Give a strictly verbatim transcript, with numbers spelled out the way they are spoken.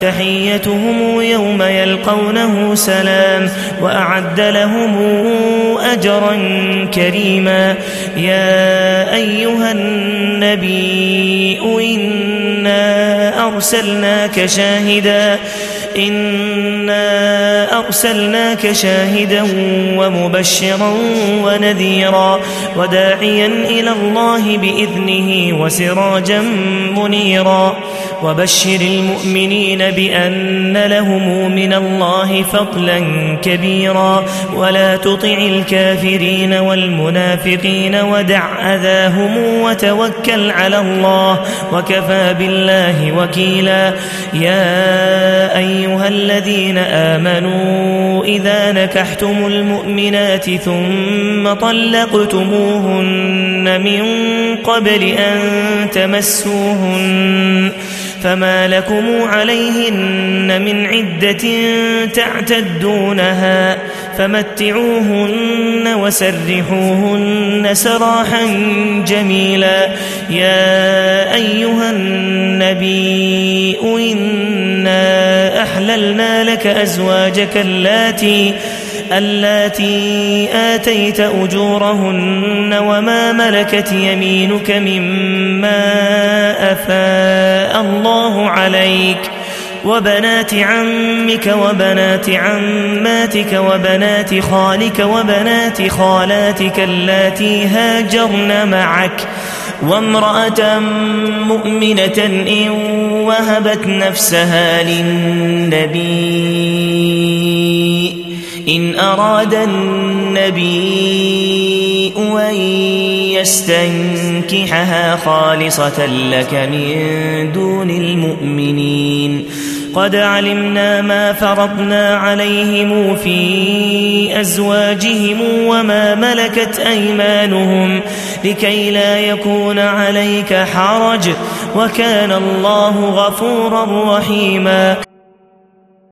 تحيتهم يوم يلقونه سلام وأعد لهم أجرا كريما. يا أيها النبي إنا أرسلناك شاهدا إنا أرسلناك شاهدا ومبشرا ونذيرا وداعيا إلى الله بإذنه وسراجا منيرا وبشر المؤمنين بأن لهم من الله فضلا كبيرا ولا تطع الكافرين والمنافقين ودع أذاهم وتوكل على الله وكفى بالله وكيلا. يا أيها الذين آمنوا إذا نكحتم المؤمنات ثم طلقتموهن من قبل أن تمسوهن فما لكم عليهن من عدة تعتدونها فمتعوهن وسرحوهن سراحا جميلا. يا أيها النبي إنا أحللنا لك أزواجك اللاتي اللاتي آتيت أجورهن وما ملكت يمينك مما أفاء الله عليك وبنات عمك وبنات عماتك وبنات خالك وبنات خالاتك اللاتي هاجرن معك وامرأة مؤمنة إن وهبت نفسها للنبي إن أراد النبي أن يستنكحها خالصة لك من دون المؤمنين. قد علمنا ما فرضنا عليهم في أزواجهم وما ملكت أيمانهم لكي لا يكون عليك حرج وكان الله غفورا رحيما.